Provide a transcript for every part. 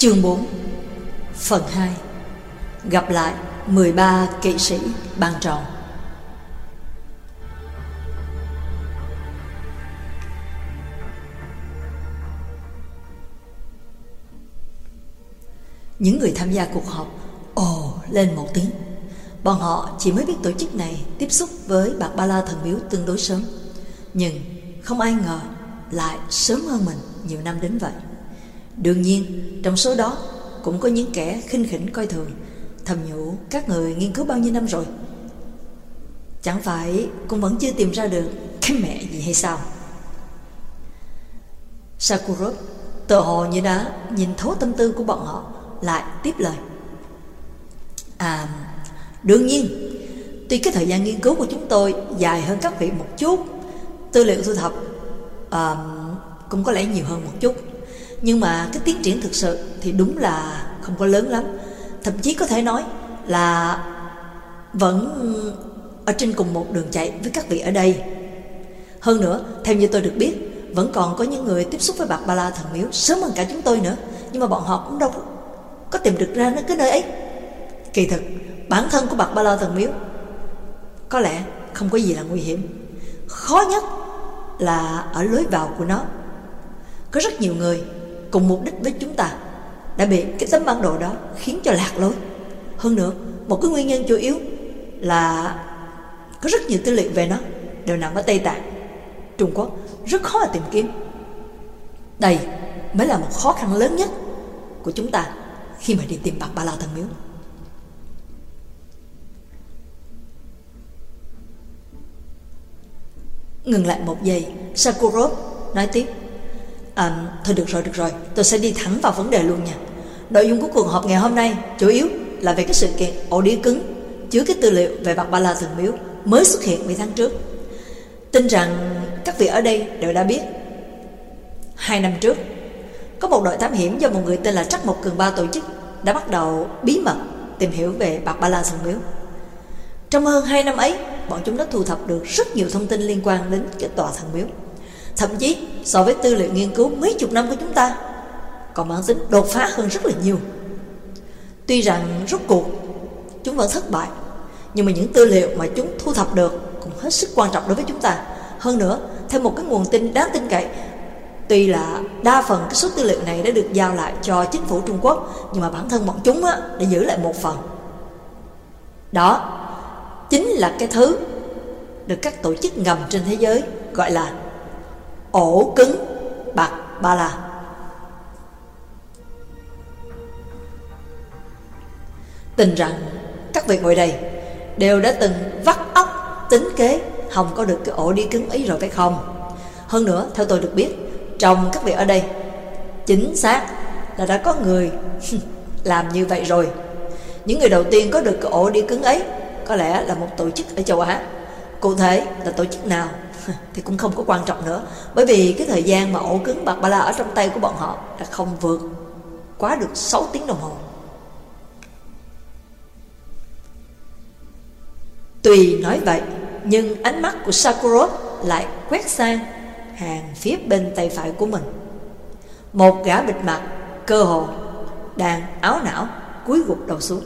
Chương 4 Phần 2 Gặp lại 13 kỵ sĩ bàn tròn. Những người tham gia cuộc họp ồ lên một tiếng. Bọn họ chỉ mới biết tổ chức này tiếp xúc với Bạc Ba La Thần Miếu tương đối sớm, nhưng không ai ngờ lại sớm hơn mình nhiều năm đến vậy. Đương nhiên trong số đó cũng có những kẻ khinh khỉnh coi thường, thầm nhủ các người nghiên cứu bao nhiêu năm rồi, chẳng phải cũng vẫn chưa tìm ra được cái mẹ gì hay sao? Sakurov tự hồ như đã nhìn thấu tâm tư của bọn họ, lại tiếp lời: đương nhiên, tuy cái thời gian nghiên cứu của chúng tôi dài hơn các vị một chút, tư liệu thu thập cũng có lẽ nhiều hơn một chút, nhưng mà cái tiến triển thực sự thì đúng là không có lớn lắm. Thậm chí có thể nói là vẫn ở trên cùng một đường chạy với các vị ở đây. Hơn nữa, theo như tôi được biết, vẫn còn có những người tiếp xúc với Bạc Ba La Thần Miếu sớm hơn cả chúng tôi nữa, nhưng mà bọn họ cũng đâu có tìm được ra cái nơi ấy. Kỳ thực bản thân của Bạc Ba La Thần Miếu có lẽ không có gì là nguy hiểm. Khó nhất là ở lối vào của nó. Có rất nhiều người cùng mục đích với chúng ta đã bị cái tấm bản đồ đó khiến cho lạc lối. Hơn nữa, một cái nguyên nhân chủ yếu là có rất nhiều tư liệu về nó đều nằm ở Tây Tạng, Trung Quốc, rất khó mà tìm kiếm. Đây mới là một khó khăn lớn nhất của chúng ta khi mà đi tìm Bạc Ba La Thần Miếu. Ngừng lại một giây, Sakurov nói tiếp: thôi được rồi, tôi sẽ đi thẳng vào vấn đề luôn nha. Nội dung của cuộc họp ngày hôm nay chủ yếu là về cái sự kiện ổ đĩa cứng chứa cái tư liệu về Bạc Ba La Thần Miếu mới xuất hiện mấy tháng trước. Tin rằng các vị ở đây đều đã biết, 2 năm trước có một đội thám hiểm do một người tên là Trắc Mộc Cường Ba tổ chức đã bắt đầu bí mật tìm hiểu về Bạc Ba La Thần Miếu. Trong hơn 2 năm ấy, bọn chúng đã thu thập được rất nhiều thông tin liên quan đến cái tòa thần miếu. Thậm chí so với tư liệu nghiên cứu mấy chục năm của chúng ta, còn mang tính đột phá hơn rất là nhiều. Tuy rằng rốt cuộc chúng vẫn thất bại, nhưng mà những tư liệu mà chúng thu thập được cũng hết sức quan trọng đối với chúng ta. Hơn nữa, theo một cái nguồn tin đáng tin cậy, tuy là đa phần cái số tư liệu này đã được giao lại cho chính phủ Trung Quốc, nhưng mà bản thân bọn chúng đã giữ lại một phần. Đó chính là cái thứ được các tổ chức ngầm trên thế giới gọi là ổ cứng Bạc Ba La. Tin rằng các vị ngồi đây đều đã từng vắt óc tính kế hòng có được cái ổ đĩa cứng ấy rồi phải không? Hơn nữa, theo tôi được biết, trong các vị ở đây chính xác là đã có người làm như vậy rồi. Những người đầu tiên có được cái ổ đĩa cứng ấy có lẽ là một tổ chức ở châu Á. Cụ thể là tổ chức nào thì cũng không có quan trọng nữa, bởi vì cái thời gian mà ổ cứng Bạc Ba La ở trong tay của bọn họ đã không vượt quá được 6 tiếng đồng hồ. Tuy nói vậy, nhưng ánh mắt của Sakurov lại quét sang hàng phía bên tay phải của mình. Một gã bịt mặt cơ hồ đang áo não cúi gục đầu xuống.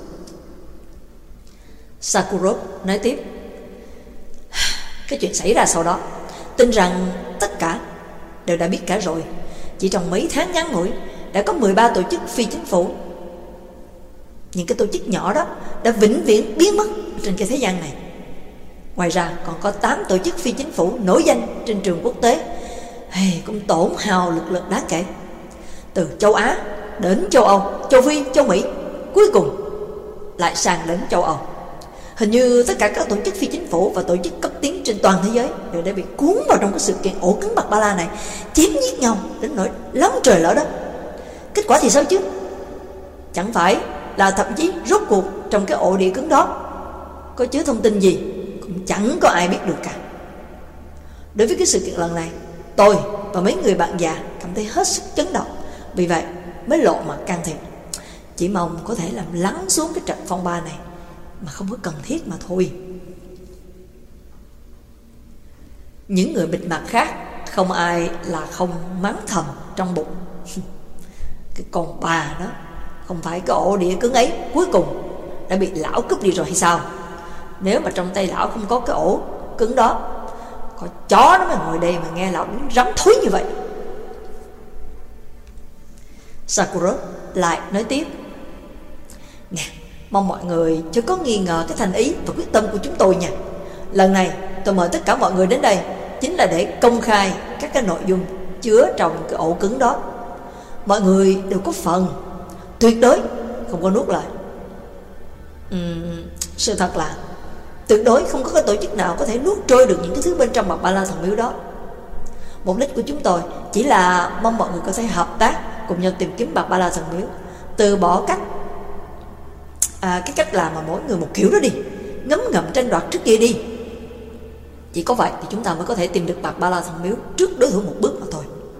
Sakurov nói tiếp: cái chuyện xảy ra sau đó, tin rằng tất cả đều đã biết cả rồi. Chỉ trong mấy tháng ngắn ngủi đã có 13 tổ chức phi chính phủ. Những cái tổ chức nhỏ đó đã vĩnh viễn biến mất trên cái thế gian này. Ngoài ra còn có 8 tổ chức phi chính phủ nổi danh trên trường quốc tế, cũng tổn hao lực lượng đáng kể. Từ châu Á đến châu Âu, châu Phi, châu Mỹ, cuối cùng lại sang đến châu Âu. Hình như tất cả các tổ chức phi chính phủ và tổ chức cấp tiến trên toàn thế giới đều đã bị cuốn vào trong cái sự kiện ổ cứng Bạc Ba La này, chém giết nhau đến nỗi lắm trời lỡ đất. Kết quả thì sao chứ? Chẳng phải là thậm chí rốt cuộc trong cái ổ đĩa cứng đó có chứa thông tin gì cũng chẳng có ai biết được cả. Đối với cái sự kiện lần này, tôi và mấy người bạn già cảm thấy hết sức chấn động. Vì vậy mới lộ mặt can thiệp, chỉ mong có thể làm lắng xuống cái trận phong ba này, mà không có cần thiết mà thôi. Những người bịt mặt khác không ai là không mắng thầm trong bụng: cái con bà đó Không phải cái ổ đĩa cứng ấy cuối cùng đã bị lão cướp đi rồi hay sao? Nếu mà trong tay lão không có cái ổ cứng đó, có chó nó mà ngồi đây mà nghe lão rắm thúi như vậy. Sakurov lại nói tiếp: Nè, mong mọi người chứ có nghi ngờ cái thành ý và quyết tâm của chúng tôi nha. Lần này tôi mời tất cả mọi người đến đây chính là để công khai các cái nội dung chứa trong cái ổ cứng đó. Mọi người đều có phần, tuyệt đối không có nuốt lời. Sự thật là tuyệt đối không có cái tổ chức nào có thể nuốt trôi được những cái thứ bên trong bạc ba la thần miếu đó. Mục đích của chúng tôi chỉ là mong mọi người có thể hợp tác cùng nhau tìm kiếm bạc ba la thần miếu, từ bỏ cái cách làm mà mỗi người một kiểu đó đi, ngấm ngầm tranh đoạt trước kia đi. Chỉ có vậy thì chúng ta mới có thể tìm được bạc ba la thần miếu trước đối thủ một bước mà thôi.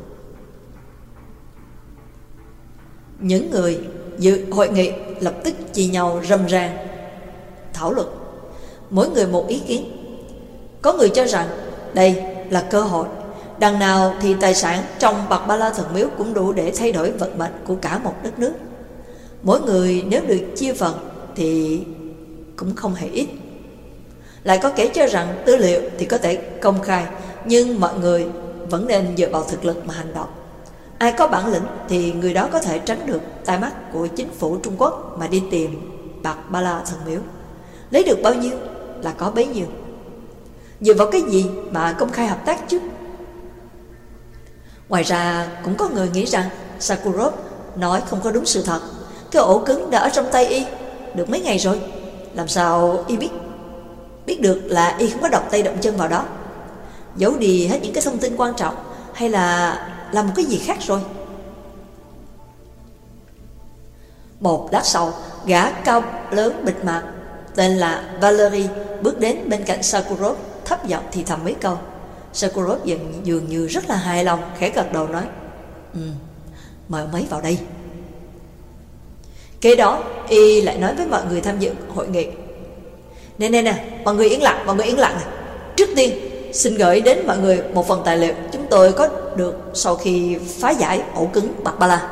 Những người dự hội nghị lập tức chia nhau râm ran thảo luận, mỗi người một ý kiến. Có người cho rằng đây là cơ hội, đằng nào thì tài sản trong bạc ba la thần miếu cũng đủ để thay đổi vận mệnh của cả một đất nước. Mỗi người nếu được chia phần thì cũng không hề ít. Lại có kẻ cho rằng tư liệu thì có thể công khai, nhưng mọi người vẫn nên dựa vào thực lực mà hành động. Ai có bản lĩnh thì người đó có thể tránh được tai mắt của chính phủ Trung Quốc mà đi tìm bạc ba la thần miếu. Lấy được bao nhiêu là có bấy nhiêu. Dựa vào cái gì mà công khai hợp tác chứ? Ngoài ra cũng có người nghĩ rằng Sakurov nói không có đúng sự thật. Cái ổ cứng đã ở trong tay y được mấy ngày rồi, làm sao y biết được là y không có động tay động chân vào đó, giấu đi hết những cái thông tin quan trọng, hay là làm một cái gì khác rồi? Một lát sau, gã cao lớn bịt mặt tên là Valery bước đến bên cạnh Sakurov, thấp giọng thì thầm mấy câu. Sakurov dường như rất là hài lòng, khẽ gật đầu nói: mời ông ấy vào đây. Kế đó y lại nói với mọi người tham dự hội nghị: Nè, mọi người yên lặng này. Trước tiên xin gửi đến mọi người một phần tài liệu chúng tôi có được sau khi phá giải ổ cứng bạc ba la.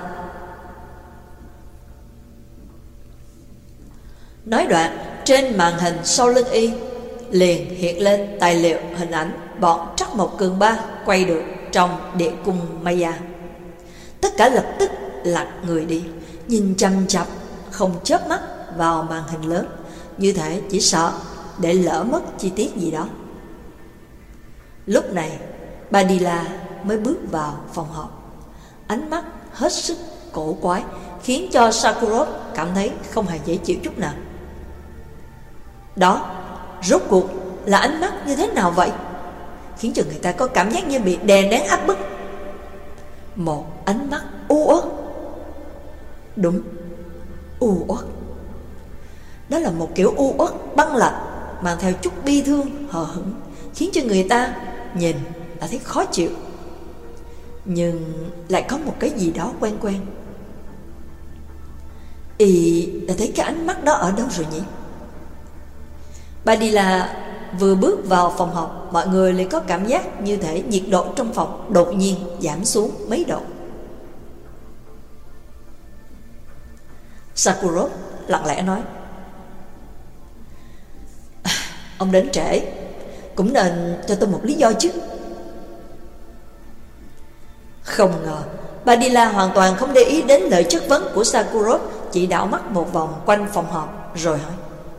Nói đoạn, trên màn hình sau lưng y liền hiện lên tài liệu hình ảnh bọn Trắc Mộc Cường Ba quay được trong địa cung Maya. Tất cả lập tức lặng người đi, nhìn chăm chăm không chớp mắt vào màn hình lớn, như thể chỉ sợ để lỡ mất chi tiết gì đó. Lúc này Badila mới bước vào phòng họp, ánh mắt hết sức cổ quái, khiến cho Sakurov cảm thấy không hề dễ chịu chút nào. Đó rốt cuộc là ánh mắt như thế nào vậy, khiến cho người ta có cảm giác như bị đè nén áp bức? Một ánh mắt u uất. Đúng, u uất. Đó là một kiểu u uất băng lạnh, mang theo chút bi thương, hờ hững, khiến cho người ta nhìn đã thấy khó chịu. Nhưng lại có một cái gì đó quen quen. Y đã thấy cái ánh mắt đó ở đâu rồi nhỉ? Badila vừa bước vào phòng họp, mọi người lại có cảm giác như thể nhiệt độ trong phòng đột nhiên giảm xuống mấy độ. Sakurov lặng lẽ nói: Ông đến trễ, cũng nên cho tôi một lý do chứ. Không ngờ Badila hoàn toàn không để ý đến lời chất vấn của Sakurov, chỉ đảo mắt một vòng quanh phòng họp rồi hỏi: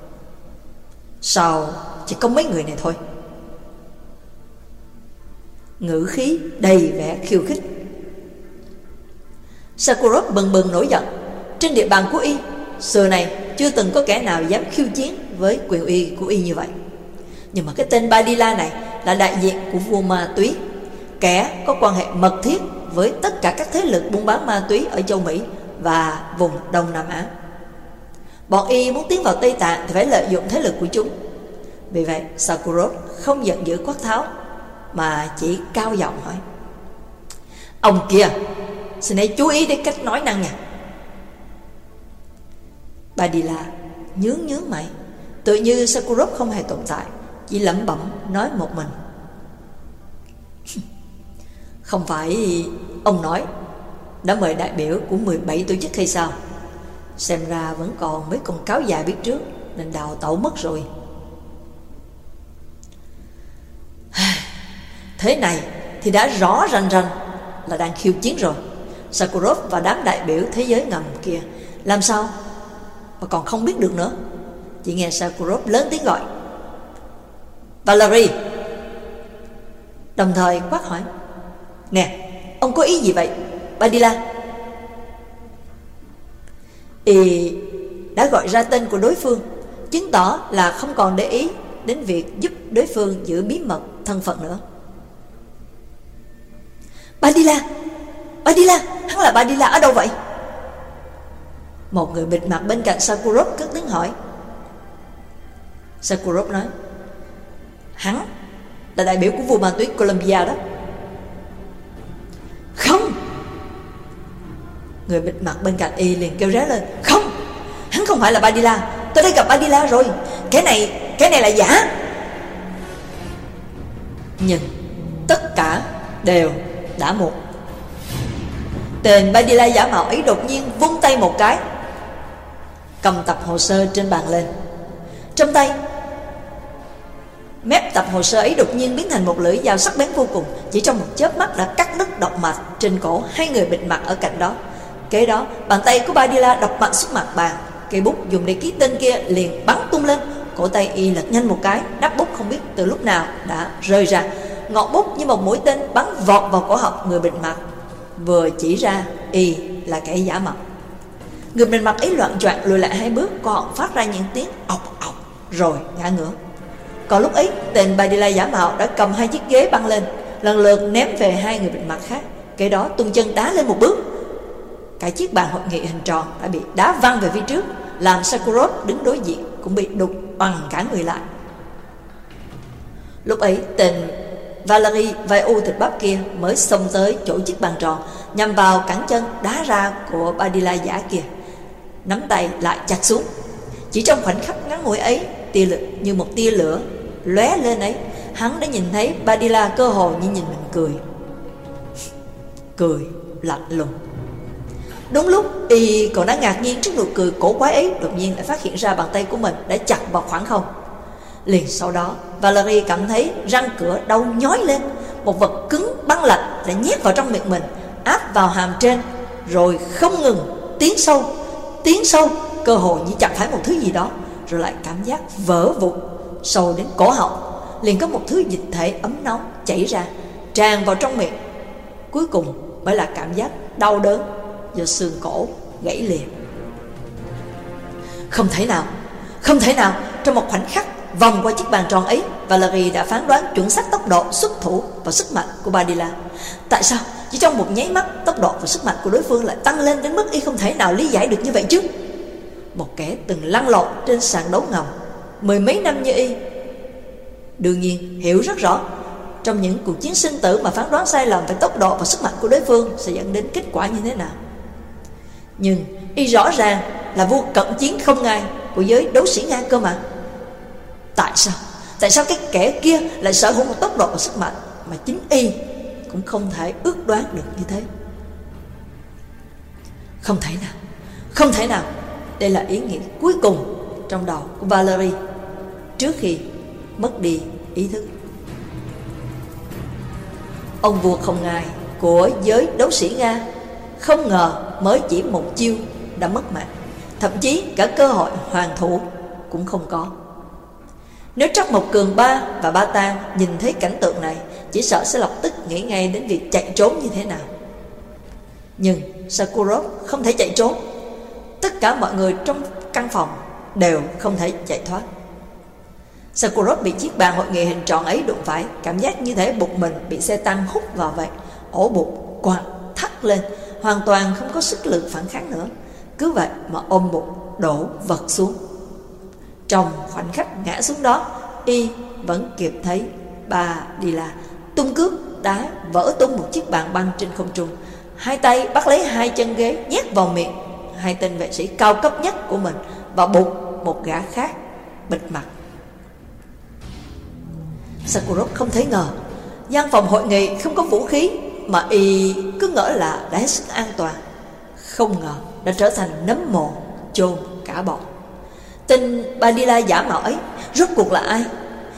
Sao chỉ có mấy người này thôi? Ngữ khí đầy vẻ khiêu khích. Sakurov bừng bừng nổi giận. Trên địa bàn của y, xưa này chưa từng có kẻ nào dám khiêu chiến với quyền uy của y như vậy. Nhưng mà cái tên Badila này là đại diện của vua ma túy, kẻ có quan hệ mật thiết với tất cả các thế lực buôn bán ma túy ở châu Mỹ và vùng Đông Nam Á. Bọn y muốn tiến vào Tây Tạng thì phải lợi dụng thế lực của chúng. Vì vậy Sakurov không giận dữ quát tháo, mà chỉ cao giọng hỏi: Ông kia, xin hãy chú ý đến cách nói năng nha. Badila nhướng mày, tự như Sakurov không hề tồn tại, chỉ lẩm bẩm nói một mình: Không phải ông nói đã mời đại biểu của 17 tổ chức hay sao? Xem ra vẫn còn mấy con cáo già biết trước, nên đào tẩu mất rồi. Thế này thì đã rõ rành rành là đang khiêu chiến rồi. Sakharov và đám đại biểu thế giới ngầm kia làm sao mà còn không biết được nữa. Chỉ nghe Sakharov lớn tiếng gọi: Valery! Đồng thời quát hỏi: Nè, ông có ý gì vậy, Badila? Y đã gọi ra tên của đối phương, chứng tỏ là không còn để ý đến việc giúp đối phương giữ bí mật thân phận nữa. Badila! Badila! Hắn là Badila ở đâu vậy? Một người bịt mặt bên cạnh Sakharov cất tiếng hỏi. Sakharov nói: Hắn là đại biểu của vua ma túy Colombia đó. Không! Người bịt mặt bên cạnh y liền kêu ré lên: Không! Hắn không phải là Badila. Tôi đã gặp Badila rồi. Cái này là giả. Nhưng tất cả đều đã muộn. Tên Badila giả mạo ấy đột nhiên vung tay một cái, cầm tập hồ sơ trên bàn lên. Trong tay, mép tập hồ sơ ấy đột nhiên biến thành một lưỡi dao sắc bén vô cùng. Chỉ trong một chớp mắt đã cắt đứt động mạch trên cổ hai người bịt mặt ở cạnh đó. Kế đó, bàn tay của Badila đập mạnh xuống mặt bàn. Cây bút dùng để ký tên kia liền bắn tung lên. Cổ tay y lật nhanh một cái, nắp bút không biết từ lúc nào đã rơi ra. Ngọn bút như một mũi tên bắn vọt vào cổ họng người bịt mặt, vừa chỉ ra y là kẻ giả mạo. Người bịt mặt ấy loạng choạng lùi lại hai bước, cổ họng phát ra những tiếng ọc ọc rồi ngã ngửa. Còn lúc ấy, tên Badila giả mạo đã cầm hai chiếc ghế băng lên, lần lượt ném về hai người bịt mặt khác. Kế đó tung chân đá lên một bước. Cả chiếc bàn hội nghị hình tròn đã bị đá văng về phía trước, làm Sakharov đứng đối diện cũng bị đục bằng cả người lại. Lúc ấy, tên Valery vai u thịt bắp kia mới xông tới chỗ chiếc bàn tròn, nhằm vào cẳng chân đá ra của Badila giả kia, nắm tay lại chặt xuống. Chỉ trong khoảnh khắc ngắn ngủi ấy, như một tia lửa lóe lên ấy, hắn đã nhìn thấy Badila cơ hồ như nhìn mình cười lạnh lùng. Đúng lúc y còn đang ngạc nhiên trước nụ cười cổ quái ấy, đột nhiên lại phát hiện ra bàn tay của mình đã chặt vào khoảng không. Liền sau đó, Valery cảm thấy răng cửa đau nhói lên. Một vật cứng băng lạnh đã nhét vào trong miệng mình, áp vào hàm trên, rồi không ngừng tiến sâu, cơ hồ như chạm phải một thứ gì đó, rồi lại cảm giác vỡ vụn sâu đến cổ họng. Liền có một thứ dịch thể ấm nóng chảy ra, tràn vào trong miệng. Cuối cùng mới là cảm giác đau đớn do xương cổ gãy liền. Không thể nào. Trong một khoảnh khắc vòng qua chiếc bàn tròn ấy, Valery đã phán đoán chuẩn xác tốc độ, xuất thủ và sức mạnh của Badila. Tại sao chỉ trong một nháy mắt, tốc độ và sức mạnh của đối phương lại tăng lên đến mức y không thể nào lý giải được như vậy chứ? Một kẻ từng lăn lộn trên sàn đấu ngầm mười mấy năm như y, đương nhiên hiểu rất rõ trong những cuộc chiến sinh tử mà phán đoán sai lầm về tốc độ và sức mạnh của đối phương sẽ dẫn đến kết quả như thế nào. Nhưng y rõ ràng là vua cận chiến không ngai của giới đấu sĩ Nga cơ mà. Tại sao cái kẻ kia lại sở hữu một tốc độ và sức mạnh mà chính y cũng không thể ước đoán được như thế? Không thể nào. Đây là ý nghĩ cuối cùng trong đầu của Valery trước khi mất đi ý thức. Ông vua không ngai của giới đấu sĩ Nga không ngờ mới chỉ một chiêu đã mất mạng, thậm chí cả cơ hội hoàn thủ cũng không có. Nếu Trắc Mộc Cường Ba và Ba Tang nhìn thấy cảnh tượng này, chỉ sợ sẽ lập tức nghĩ ngay đến việc chạy trốn như thế nào. Nhưng Sakharov không thể chạy trốn. Tất cả mọi người trong căn phòng đều không thể chạy thoát. Sakharov bị chiếc bàn hội nghị hình tròn ấy đụng phải, cảm giác như thể bụng mình bị xe tăng hút vào vậy. Ổ bụng quặn thắt lên, hoàn toàn không có sức lực phản kháng nữa. Cứ vậy mà ôm bụng đổ vật xuống. Trong khoảnh khắc ngã xuống đó, y vẫn kịp thấy Badila tung cước đá vỡ tung một chiếc bàn băng trên không trung. Hai tay bắt lấy hai chân ghế, nhét vào miệng hai tên vệ sĩ cao cấp nhất của mình và bụng một gã khác bịt mặt. Sakharov không thể ngờ gian phòng hội nghị không có vũ khí, mà y cứ ngỡ là đã hết sức an toàn. Không ngờ đã trở thành nấm mồ chôn cả bọn. Tên Badila giả mạo ấy rốt cuộc là ai?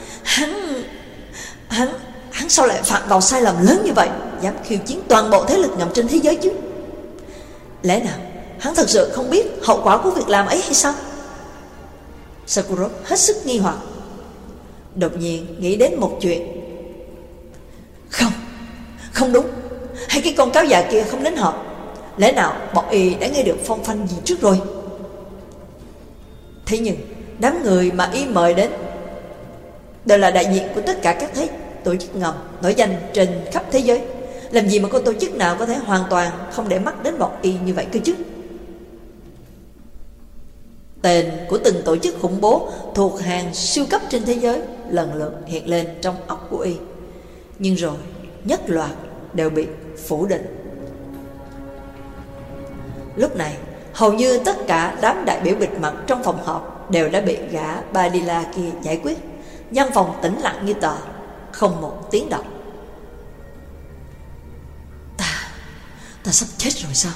Hắn sao lại phạm vào sai lầm lớn như vậy, dám khiêu chiến toàn bộ thế lực ngầm trên thế giới chứ? Lẽ nào hắn thật sự không biết hậu quả của việc làm ấy hay sao? Sakurov hết sức nghi hoặc, đột nhiên nghĩ đến một chuyện. Không đúng, hay cái con cáo già kia không đến họp? Lẽ nào bọn y đã nghe được phong phanh gì trước rồi? Thế nhưng đám người mà y mời đến đều là đại diện của tất cả các tổ chức ngầm nổi danh trên khắp thế giới. Làm gì mà có tổ chức nào có thể hoàn toàn không để mắt đến bọn y như vậy cơ chứ? Tên của từng tổ chức khủng bố thuộc hàng siêu cấp trên thế giới lần lượt hiện lên trong óc của y, nhưng rồi nhất loạt đều bị phủ định. Lúc này hầu như tất cả đám đại biểu bịt mặt trong phòng họp đều đã bị gã Badila kia giải quyết. Văn phòng tĩnh lặng như tờ, không một tiếng động. Ta sắp chết rồi sao?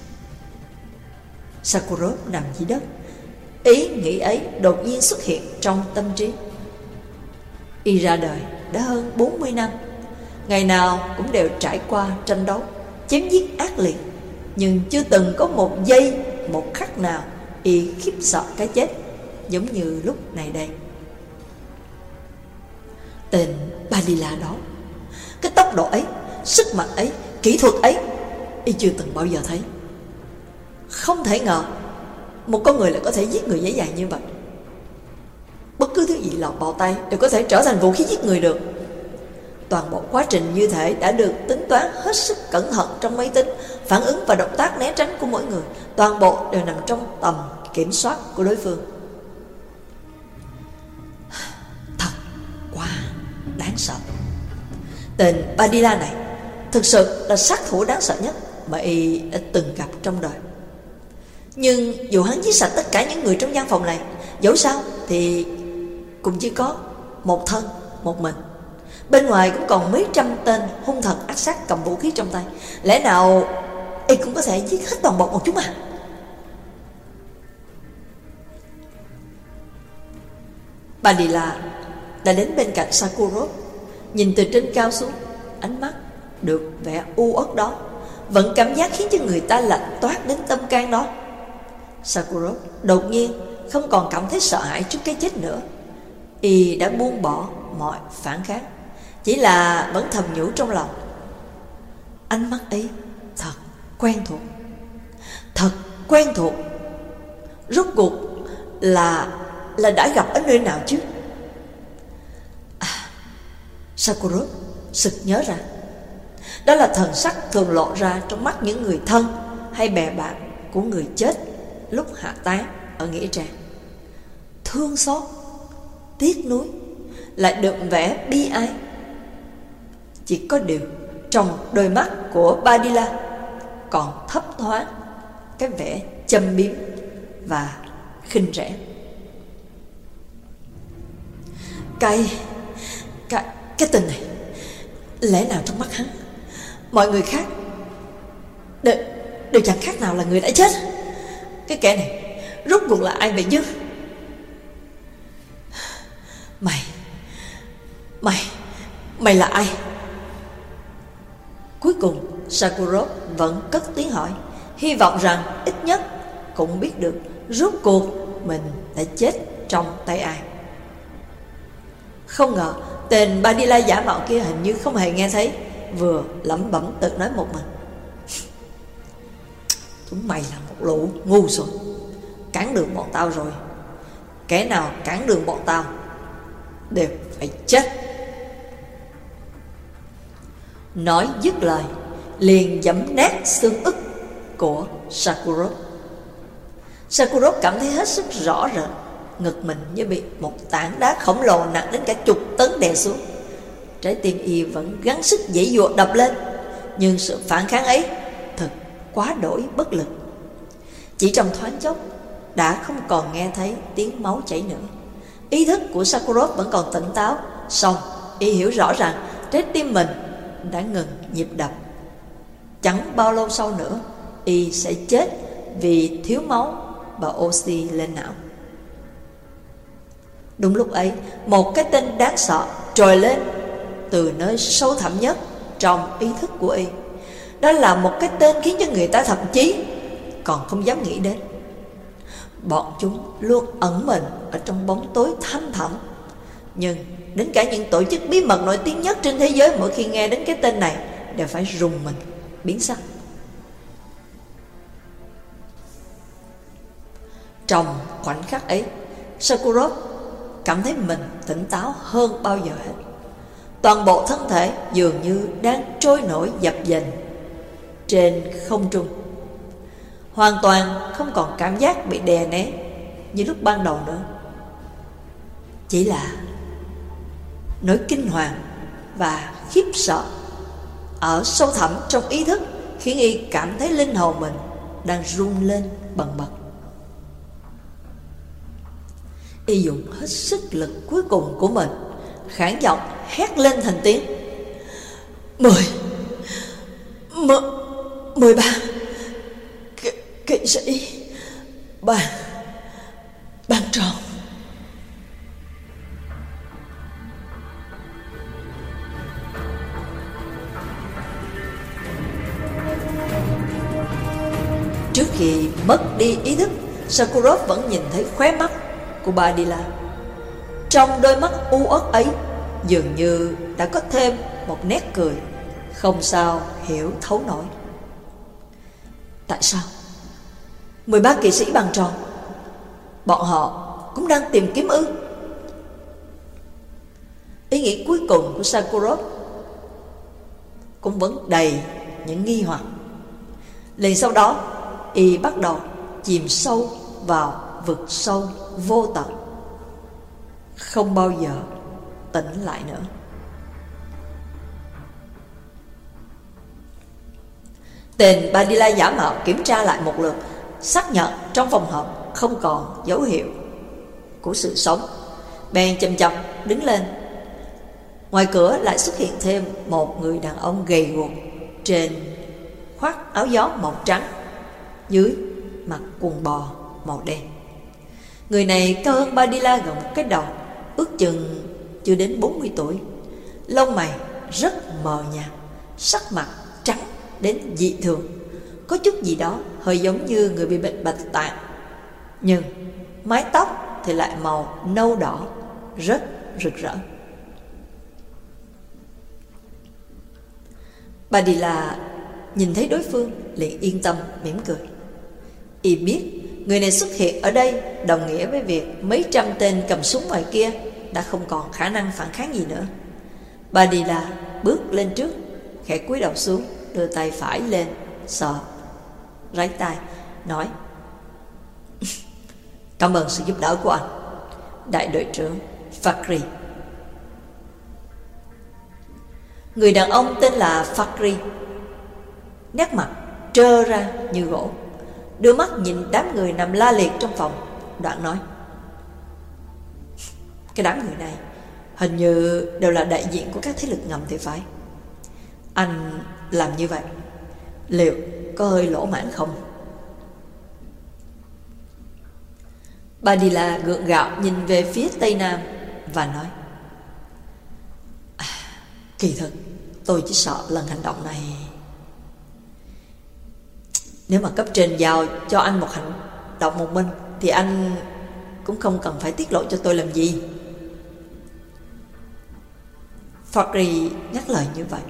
Sakurov nằm dưới đất. Ý nghĩ ấy đột nhiên xuất hiện trong tâm trí. Y ra đời đã hơn 40 năm, ngày nào cũng đều trải qua tranh đấu, chém giết ác liệt, nhưng chưa từng có một giây, một khắc nào y khiếp sợ cái chết giống như lúc này đây. Tên Badila đó, cái tốc độ ấy, sức mạnh ấy, kỹ thuật ấy, y chưa từng bao giờ thấy. Không thể ngờ một con người lại có thể giết người dễ dàng như vậy. Bất cứ thứ gì lọt vào tay đều có thể trở thành vũ khí giết người được. Toàn bộ quá trình như thể đã được tính toán hết sức cẩn thận trong máy tính. Phản ứng và động tác né tránh của mỗi người toàn bộ đều nằm trong tầm kiểm soát của đối phương. Thật quá đáng sợ. Tên Badila này thực sự là sát thủ đáng sợ nhất mà y đã từng gặp trong đời. Nhưng dù hắn giết sạch tất cả những người trong văn phòng này, dẫu sao thì cũng chỉ có một thân, một mình. Bên ngoài cũng còn mấy trăm tên hung thần ác sát cầm vũ khí trong tay. Lẽ nào y cũng có thể giết hết toàn bộ một chúng à? Badila đã đến bên cạnh Sakurov, nhìn từ trên cao xuống. Ánh mắt được vẻ u uất đó vẫn cảm giác khiến cho người ta lạnh toát đến tâm can đó. Sakurov đột nhiên không còn cảm thấy sợ hãi trước cái chết nữa. Y đã buông bỏ mọi phản kháng, chỉ là vẫn thầm nhủ trong lòng: ánh mắt ấy thật quen thuộc, thật quen thuộc. Rốt cuộc là đã gặp ở nơi nào chứ? Sakurov sực nhớ ra, đó là thần sắc thường lộ ra trong mắt những người thân hay bè bạn của người chết lúc hạ táng ở nghĩa trang. Thương xót, tiếc nuối, lại đượm vẻ bi ai. Chỉ có điều trong đôi mắt của Badila còn thấp thoáng cái vẻ châm biếm và khinh rẻ. Cái tình này, lẽ nào trong mắt hắn mọi người khác đều chẳng khác nào là người đã chết? Cái kẻ này rốt cuộc là ai vậy chứ? Mày là ai? Cuối cùng Sakurov vẫn cất tiếng hỏi, hy vọng rằng ít nhất cũng biết được rốt cuộc mình đã chết trong tay ai. Không ngờ tên Badila giả mạo kia hình như không hề nghe thấy, vừa lẩm bẩm tự nói một mình: chúng mày là một lũ ngu xuẩn, cản đường bọn tao rồi. Kẻ nào cản đường bọn tao đều phải chết. Nói dứt lời liền giẫm nát xương ức của Sakurov. Sakurov cảm thấy hết sức rõ rệt, ngực mình như bị một tảng đá khổng lồ nặng đến cả chục tấn đè xuống. Trái tim y vẫn gắng sức giãy giụa đập lên, nhưng sự phản kháng ấy thật quá đổi bất lực. Chỉ trong thoáng chốc đã không còn nghe thấy tiếng máu chảy nữa. Ý thức của Sakurov vẫn còn tỉnh táo, song y hiểu rõ rằng trái tim mình đã ngừng nhịp đập. Chẳng bao lâu sau nữa y sẽ chết vì thiếu máu và oxy lên não. Đúng lúc ấy, một cái tên đáng sợ trồi lên từ nơi sâu thẳm nhất trong ý thức của y. Đó là một cái tên khiến cho người ta thậm chí còn không dám nghĩ đến. Bọn chúng luôn ẩn mình ở trong bóng tối thăm thẳm, nhưng đến cả những tổ chức bí mật nổi tiếng nhất trên thế giới mỗi khi nghe đến cái tên này đều phải rùng mình, biến sắc. Trong khoảnh khắc ấy, Sokurov cảm thấy mình tỉnh táo hơn bao giờ hết. Toàn bộ thân thể dường như đang trôi nổi dập dềnh trên không trung, hoàn toàn không còn cảm giác bị đè nén như lúc ban đầu nữa. Chỉ là nỗi kinh hoàng và khiếp sợ ở sâu thẳm trong ý thức khiến y cảm thấy linh hồn mình đang rung lên bần bật. Y dùng hết sức lực cuối cùng của mình, khản giọng hét lên thành tiếng: 13 kỵ sĩ bàn tròn. Trước khi mất đi ý thức, Sokurov vẫn nhìn thấy khóe mắt của Badila. Trong đôi mắt u uất ấy dường như đã có thêm một nét cười không sao hiểu thấu nổi. Tại sao 13 kỵ sĩ bàn tròn? Bọn họ cũng đang tìm kiếm ư? Ý nghĩ cuối cùng của Sokurov cũng vẫn đầy những nghi hoặc. Liền sau đó, y bắt đầu chìm sâu vào vực sâu vô tận, không bao giờ tỉnh lại nữa. Tên Badila giả mạo kiểm tra lại một lượt, xác nhận trong phòng họp không còn dấu hiệu của sự sống, bèn chậm chậm đứng lên. Ngoài cửa lại xuất hiện thêm một người đàn ông gầy guộc, trên khoác áo gió màu trắng, dưới mặc quần bò màu đen. Người này cao hơn Badila gần một cái đầu, ước chừng chưa đến 40 tuổi. Lông mày rất mờ nhạt, sắc mặt trắng đến dị thường, có chút gì đó hơi giống như người bị bệnh bạch tạng, nhưng mái tóc thì lại màu nâu đỏ, rất rực rỡ. Badila nhìn thấy đối phương liền yên tâm mỉm cười. Y biết người này xuất hiện ở đây đồng nghĩa với việc mấy trăm tên cầm súng ngoài kia đã không còn khả năng phản kháng gì nữa. Badila bước lên trước, khẽ cúi đầu xuống, đưa tay phải lên sờ ráy tai, nói: Cảm ơn sự giúp đỡ của anh, đại đội trưởng Fakri. Người đàn ông tên là Fakri, nét mặt trơ ra như gỗ, đưa mắt nhìn đám người nằm la liệt trong phòng, đoạn nói: Cái đám người này hình như đều là đại diện của các thế lực ngầm thì phải. Anh làm như vậy liệu có hơi lỗ mãn không? Badila gượng gạo nhìn về phía tây nam và nói: Kỳ thực tôi chỉ sợ lần hành động này, nếu mà cấp trên giao cho anh một hành động một mình thì anh cũng không cần phải tiết lộ cho tôi làm gì. Fakri nhắc lời như vậy.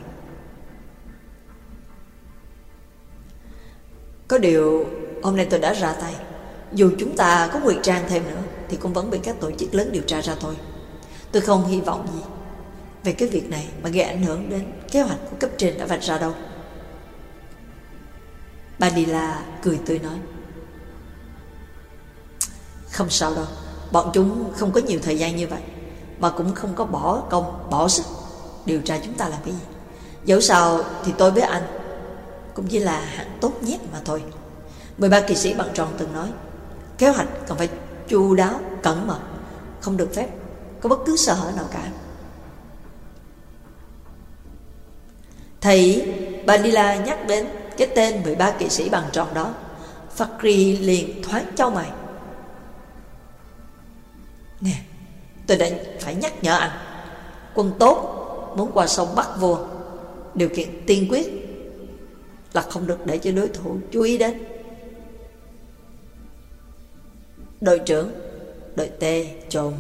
Có điều hôm nay tôi đã ra tay, dù chúng ta có ngụy trang thêm nữa thì cũng vẫn bị các tổ chức lớn điều tra ra thôi. Tôi không hy vọng gì về cái việc này mà gây ảnh hưởng đến kế hoạch của cấp trên đã vạch ra đâu. Badila cười tươi nói: Không sao đâu, bọn chúng không có nhiều thời gian như vậy, mà cũng không có bỏ công bỏ sức điều tra chúng ta làm cái gì. Dẫu sao thì tôi với anh cũng chỉ là hạng tốt nhất mà thôi. 13 kỵ sĩ bằng tròn từng nói, kế hoạch cần phải chu đáo, cẩn mật, không được phép có bất cứ sơ hở nào cả. Thấy Badila nhắc đến cái tên 13 kỵ sĩ bằng tròn đó, Fakri liền thoáng chau mày. Nè, tôi đã phải nhắc nhở anh, quân tốt muốn qua sông bắt vua, điều kiện tiên quyết là không được để cho đối thủ chú ý đến. Đội trưởng, đội T trồn.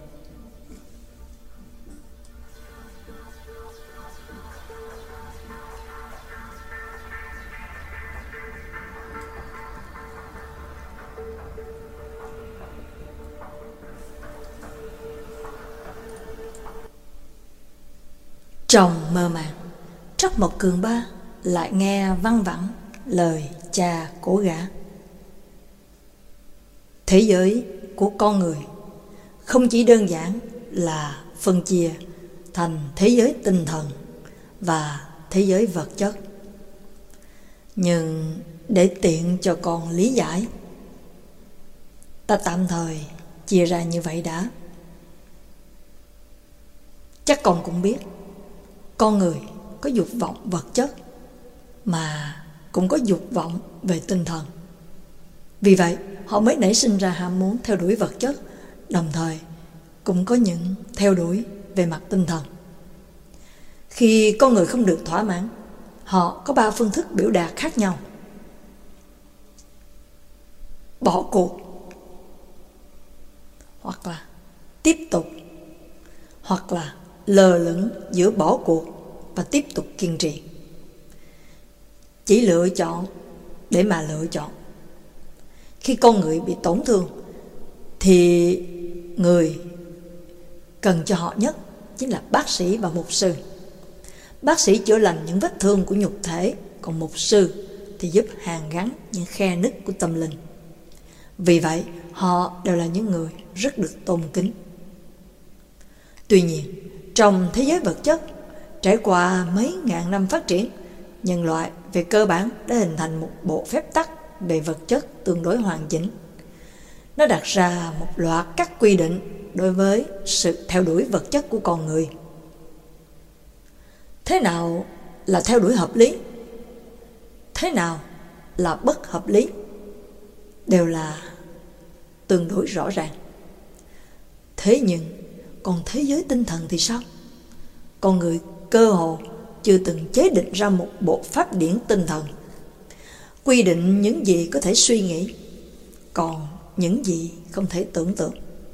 Trong mơ màng, Trắc Mộc Cường Ba lại nghe văng vẳng lời cha của gã. Thế giới của con người không chỉ đơn giản là phân chia thành thế giới tinh thần và thế giới vật chất. Nhưng để tiện cho con lý giải, ta tạm thời chia ra như vậy đã. Chắc con cũng biết, con người có dục vọng vật chất mà cũng có dục vọng về tinh thần. Vì vậy họ mới nảy sinh ra ham muốn theo đuổi vật chất, đồng thời cũng có những theo đuổi về mặt tinh thần. Khi con người không được thỏa mãn, họ có 3 phương thức biểu đạt khác nhau: bỏ cuộc, hoặc là tiếp tục, hoặc là lơ lửng giữa bỏ cuộc và tiếp tục kiên trì. Chỉ lựa chọn để mà lựa chọn. Khi con người bị tổn thương thì người cần cho họ nhất chính là bác sĩ và mục sư. Bác sĩ chữa lành những vết thương của nhục thể, còn mục sư thì giúp hàn gắn những khe nứt của tâm linh. Vì vậy họ đều là những người rất được tôn kính. Tuy nhiên, trong thế giới vật chất, trải qua mấy ngàn năm phát triển, nhân loại về cơ bản đã hình thành một bộ phép tắc về vật chất tương đối hoàn chỉnh. Nó đặt ra một loạt các quy định đối với sự theo đuổi vật chất của con người. Thế nào là theo đuổi hợp lý? Thế nào là bất hợp lý? Đều là tương đối rõ ràng. Thế nhưng, còn thế giới tinh thần thì sao? Con người cơ hồ chưa từng chế định ra một bộ pháp điển tinh thần, quy định những gì có thể suy nghĩ, còn những gì không thể tưởng tượng.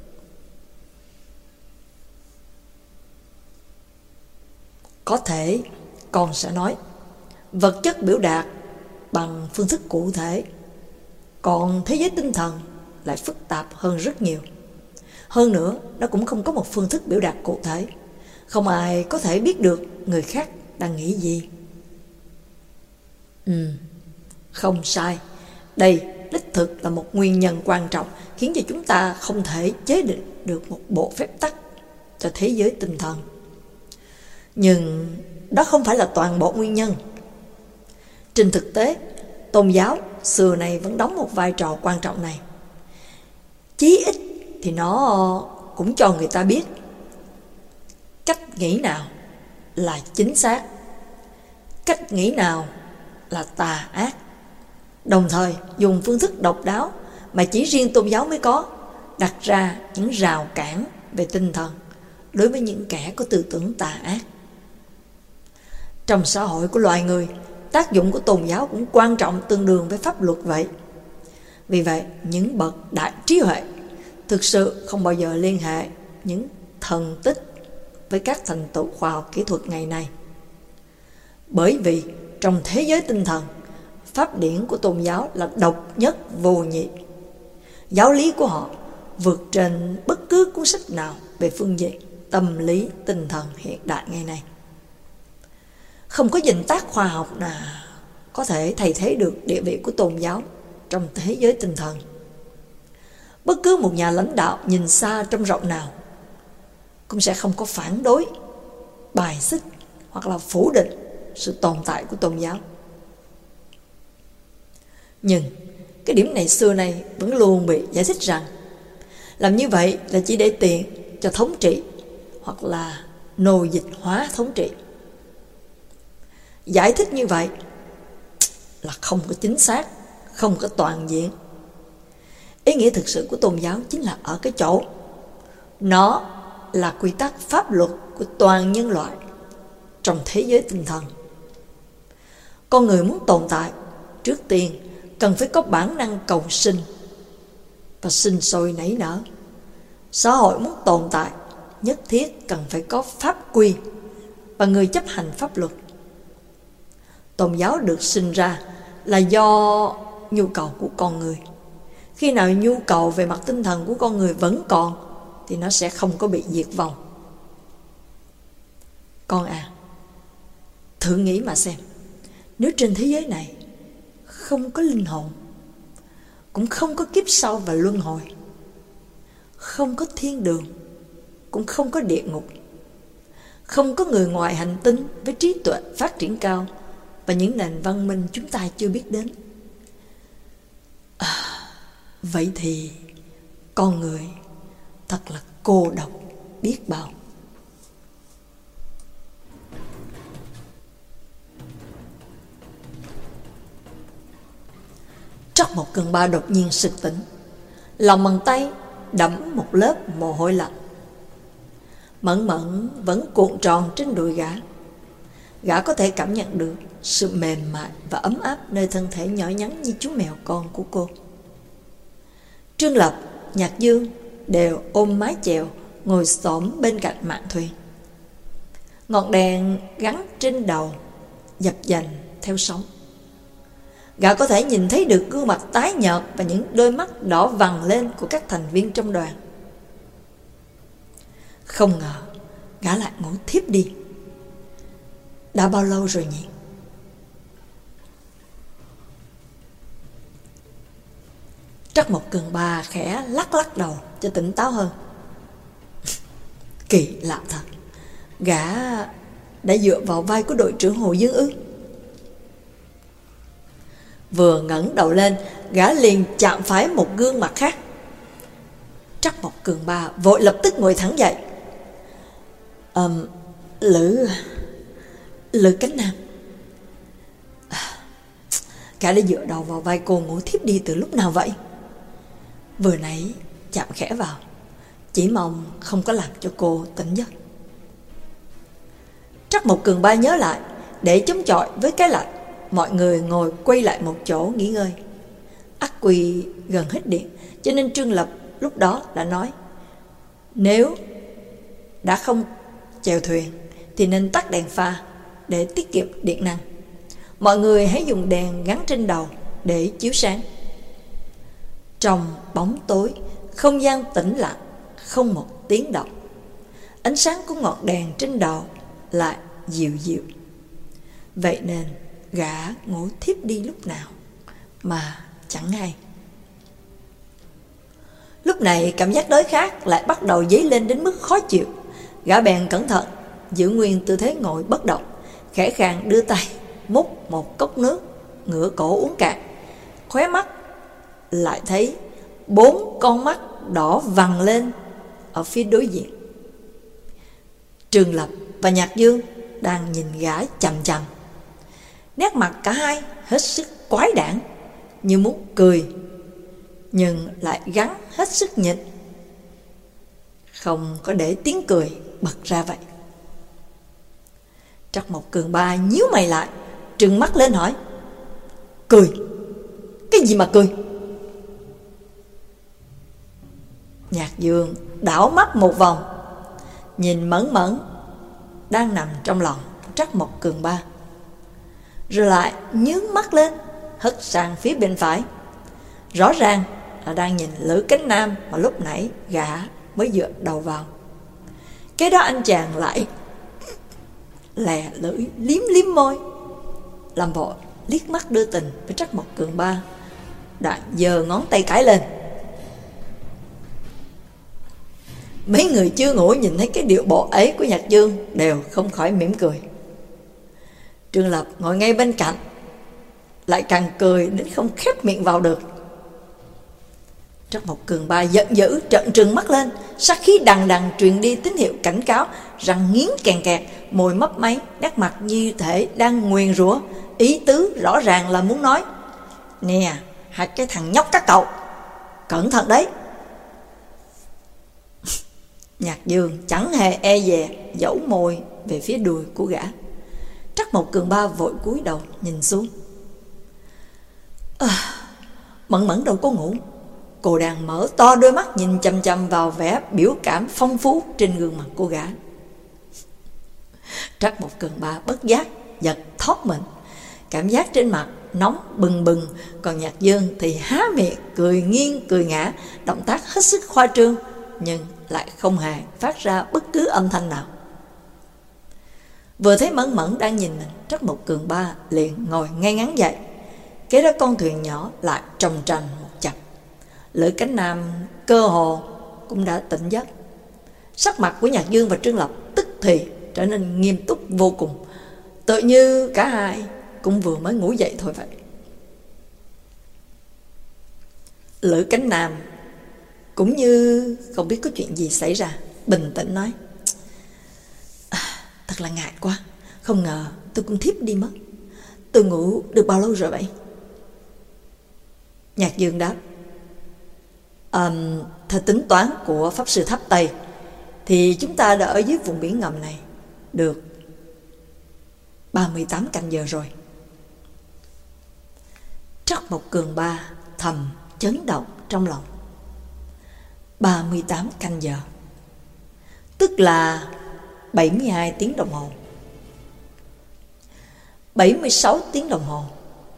Có thể con sẽ nói vật chất biểu đạt bằng phương thức cụ thể, còn thế giới tinh thần lại phức tạp hơn rất nhiều. Hơn nữa, nó cũng không có một phương thức biểu đạt cụ thể. Không ai có thể biết được người khác đang nghĩ gì. Không sai. Đây đích thực là một nguyên nhân quan trọng khiến cho chúng ta không thể chế định được một bộ phép tắc cho thế giới tinh thần. Nhưng đó không phải là toàn bộ nguyên nhân. Trên thực tế, tôn giáo xưa này vẫn đóng một vai trò quan trọng này. Chí ít thì nó cũng cho người ta biết cách nghĩ nào là chính xác, cách nghĩ nào là tà ác. Đồng thời dùng phương thức độc đáo mà chỉ riêng tôn giáo mới có, đặt ra những rào cản về tinh thần đối với những kẻ có tư tưởng tà ác. Trong xã hội của loài người, tác dụng của tôn giáo cũng quan trọng tương đương với pháp luật vậy. Vì vậy, những bậc đại trí huệ thực sự không bao giờ liên hệ những thần tích với các thành tựu khoa học kỹ thuật ngày nay. Bởi vì trong thế giới tinh thần, pháp điển của tôn giáo là độc nhất vô nhị. Giáo lý của họ vượt trên bất cứ cuốn sách nào về phương diện tâm lý tinh thần hiện đại ngày nay. Không có danh tác khoa học nào có thể thay thế được địa vị của tôn giáo trong thế giới tinh thần. Bất cứ một nhà lãnh đạo nhìn xa trông rộng nào cũng sẽ không có phản đối, bài xích hoặc là phủ định sự tồn tại của tôn giáo. Nhưng cái điểm này xưa nay vẫn luôn bị giải thích rằng làm như vậy là chỉ để tiện cho thống trị hoặc là nô dịch hóa thống trị. Giải thích như vậy là không có chính xác, không có toàn diện. Ý nghĩa thực sự của tôn giáo chính là ở cái chỗ nó là quy tắc pháp luật của toàn nhân loại trong thế giới tinh thần. Con người muốn tồn tại, trước tiên cần phải có bản năng cầu sinh và sinh sôi nảy nở. Xã hội muốn tồn tại, nhất thiết cần phải có pháp quy và người chấp hành pháp luật. Tôn giáo được sinh ra là do nhu cầu của con người. Khi nào nhu cầu về mặt tinh thần của con người vẫn còn thì nó sẽ không có bị diệt vong. Con à, thử nghĩ mà xem, nếu trên thế giới này không có linh hồn, cũng không có kiếp sau và luân hồi, không có thiên đường, cũng không có địa ngục, không có người ngoài hành tinh với trí tuệ phát triển cao và những nền văn minh chúng ta chưa biết đến, vậy thì con người thật là cô độc biết bao. Trắc Mộc Cường Ba đột nhiên sực tỉnh, lòng bàn tay đẫm một lớp mồ hôi lạnh. Mẫn Mẫn vẫn cuộn tròn trên đùi gã. Gã có thể cảm nhận được sự mềm mại và ấm áp nơi thân thể nhỏ nhắn như chú mèo con của cô. Trương Lập, Nhạc Dương đều ôm mái chèo ngồi xổm bên cạnh mạn thuyền. Ngọn đèn gắn trên đầu dập dành theo sóng. Gã có thể nhìn thấy được gương mặt tái nhợt và những đôi mắt đỏ vằn lên của các thành viên trong đoàn. Không ngờ gã lại ngủ thiếp đi. Đã bao lâu rồi nhỉ? Trắc Mộc Cường Ba khẽ lắc lắc đầu cho tỉnh táo hơn. Kỳ lạ thật, gã đã dựa vào vai của đội trưởng Hồ Dương ư? Vừa ngẩng đầu lên, gã liền chạm phải một gương mặt khác. Trắc Mộc Cường Ba vội lập tức ngồi thẳng dậy. Lữ Cánh Nam. Gã đã dựa đầu vào vai cô ngủ thiếp đi từ lúc nào vậy? Vừa nãy chạm khẽ vào, chỉ mong không có làm cho cô tỉnh giấc. Trắc Mộc Cường Ba nhớ lại, để chống chọi với cái lạnh, mọi người ngồi quay lại một chỗ nghỉ ngơi. Ắc Quy gần hết điện, cho nên Trương Lập lúc đó đã nói, nếu đã không chèo thuyền thì nên tắt đèn pha để tiết kiệm điện năng. Mọi người hãy dùng đèn gắn trên đầu để chiếu sáng. Trong bóng tối, không gian tĩnh lặng, không một tiếng động. Ánh sáng của ngọn đèn trên đầu lại dịu dịu. Vậy nên gã ngủ thiếp đi lúc nào mà chẳng hay. Lúc này cảm giác đói khát lại bắt đầu dấy lên đến mức khó chịu. Gã bèn cẩn thận giữ nguyên tư thế ngồi bất động, khẽ khàng đưa tay múc một cốc nước, ngửa cổ uống cạn. Khóe mắt lại thấy 4 con mắt đỏ vằn lên ở phía đối diện. Trương Lập và Nhạc Dương đang nhìn gã chằm chằm. Nét mặt cả hai hết sức quái đản, như muốn cười nhưng lại gắng hết sức nhịn, không có để tiếng cười bật ra vậy. Trắc Mộc Cường Ba nhíu mày lại, trừng mắt lên hỏi, cười? Cái gì mà cười? Nhạc Dương đảo mắt một vòng, nhìn Mẫn Mẫn đang nằm trong lòng Trắc Mộc Cường Ba, rồi lại nhướng mắt lên hất sang phía bên phải. Rõ ràng là đang nhìn Lữ Cánh Nam mà lúc nãy gã mới dựa đầu vào. Cái đó anh chàng lại lè lưỡi liếm liếm môi, làm vội liếc mắt đưa tình với Trắc Mộc Cường Ba, đoạn giơ ngón tay cái lên. Mấy người chưa ngủ nhìn thấy cái điệu bộ ấy của Nhạc Dương đều không khỏi mỉm cười. Trương Lập ngồi ngay bên cạnh lại càng cười đến không khép miệng vào được. Trắc Mộc Cường Ba giận dữ trợn trừng mắt lên, sát khí đằng đằng truyền đi tín hiệu cảnh cáo, răng nghiến kèn kẹt, môi mấp máy, nét mặt như thể đang nguyền rủa, ý tứ rõ ràng là muốn nói: nè, hai cái thằng nhóc các cậu, cẩn thận đấy. Nhạc Dương chẳng hề e dè, dẫu môi về phía đùi của gã. Trắc Mộc Cường Ba vội cúi đầu nhìn xuống. Mẫn Mẫn đâu có ngủ. Cô đang mở to đôi mắt nhìn chằm chằm vào vẻ biểu cảm phong phú trên gương mặt của gã. Trắc Mộc Cường Ba bất giác giật thót mình, cảm giác trên mặt nóng bừng bừng. Còn Nhạc Dương thì há miệng cười nghiêng cười ngã, động tác hết sức khoa trương, nhưng lại không hề phát ra bất cứ âm thanh nào. Vừa thấy Mẫn Mẫn đang nhìn mình, Trắc Mộc Cường Ba liền ngồi ngay ngắn dậy. Kế đó con thuyền nhỏ lại trồng trành một chập. Lữ Cánh Nam cơ hồ cũng đã tỉnh giấc. Sắc mặt của Nhạc Dương và Trương Lập tức thì trở nên nghiêm túc vô cùng, tự như cả hai cũng vừa mới ngủ dậy thôi vậy. Lữ Cánh Nam cũng như không biết có chuyện gì xảy ra, bình tĩnh nói: Thật là ngại quá, không ngờ tôi cũng thiếp đi mất. Tôi ngủ được bao lâu rồi vậy? Nhạc Dương đáp: Theo tính toán của Pháp Sư Tháp Tây thì chúng ta đã ở dưới vùng biển ngầm này được 38 canh giờ rồi. Trắc Mộc Cường Ba thầm chấn động trong lòng. 38 canh giờ, tức là 72 tiếng đồng hồ, 76 tiếng đồng hồ.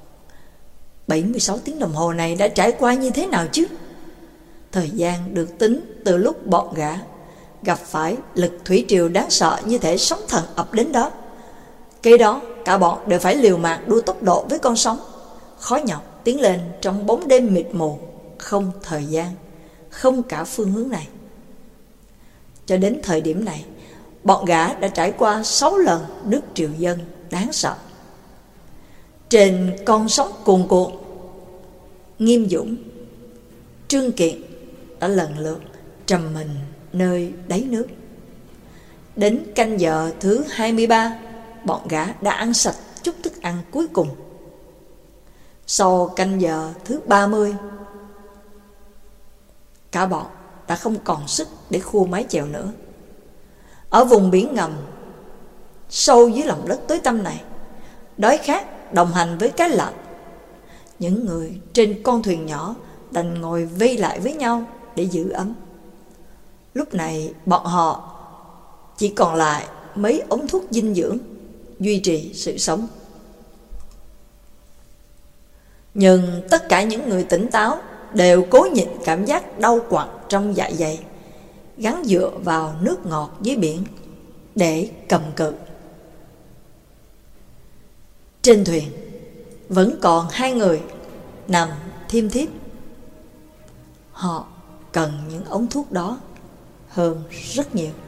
76 tiếng đồng hồ này đã trải qua như thế nào chứ? Thời gian được tính từ lúc bọn gã gặp phải lực thủy triều đáng sợ như thể sóng thần ập đến đó. Kế đó cả bọn đều phải liều mạng đua tốc độ với con sóng, khó nhọc tiến lên trong bóng đêm mịt mù, không thời gian, không cả phương hướng này. Cho đến thời điểm này, bọn gã đã trải qua 6 lần nước triều dâng đáng sợ. Trên con sóng cuồn cuộn, Nghiêm Dũng, Trương Kiện đã lần lượt trầm mình nơi đáy nước. Đến canh giờ thứ 23, bọn gã đã ăn sạch chút thức ăn cuối cùng. Sau canh giờ thứ 30, cả bọn đã không còn sức để khua mái chèo nữa. Ở vùng biển ngầm sâu dưới lòng đất tối tăm này, đói khát đồng hành với cái lạnh. Những người trên con thuyền nhỏ đành ngồi vây lại với nhau để giữ ấm. Lúc này bọn họ chỉ còn lại mấy ống thuốc dinh dưỡng duy trì sự sống. Nhưng tất cả những người tỉnh táo đều cố nhịn cảm giác đau quặn trong dạ dày, gắng dựa vào nước ngọt dưới biển để cầm cự. Trên thuyền vẫn còn 2 người nằm thiêm thiếp. Họ cần những ống thuốc đó hơn rất nhiều.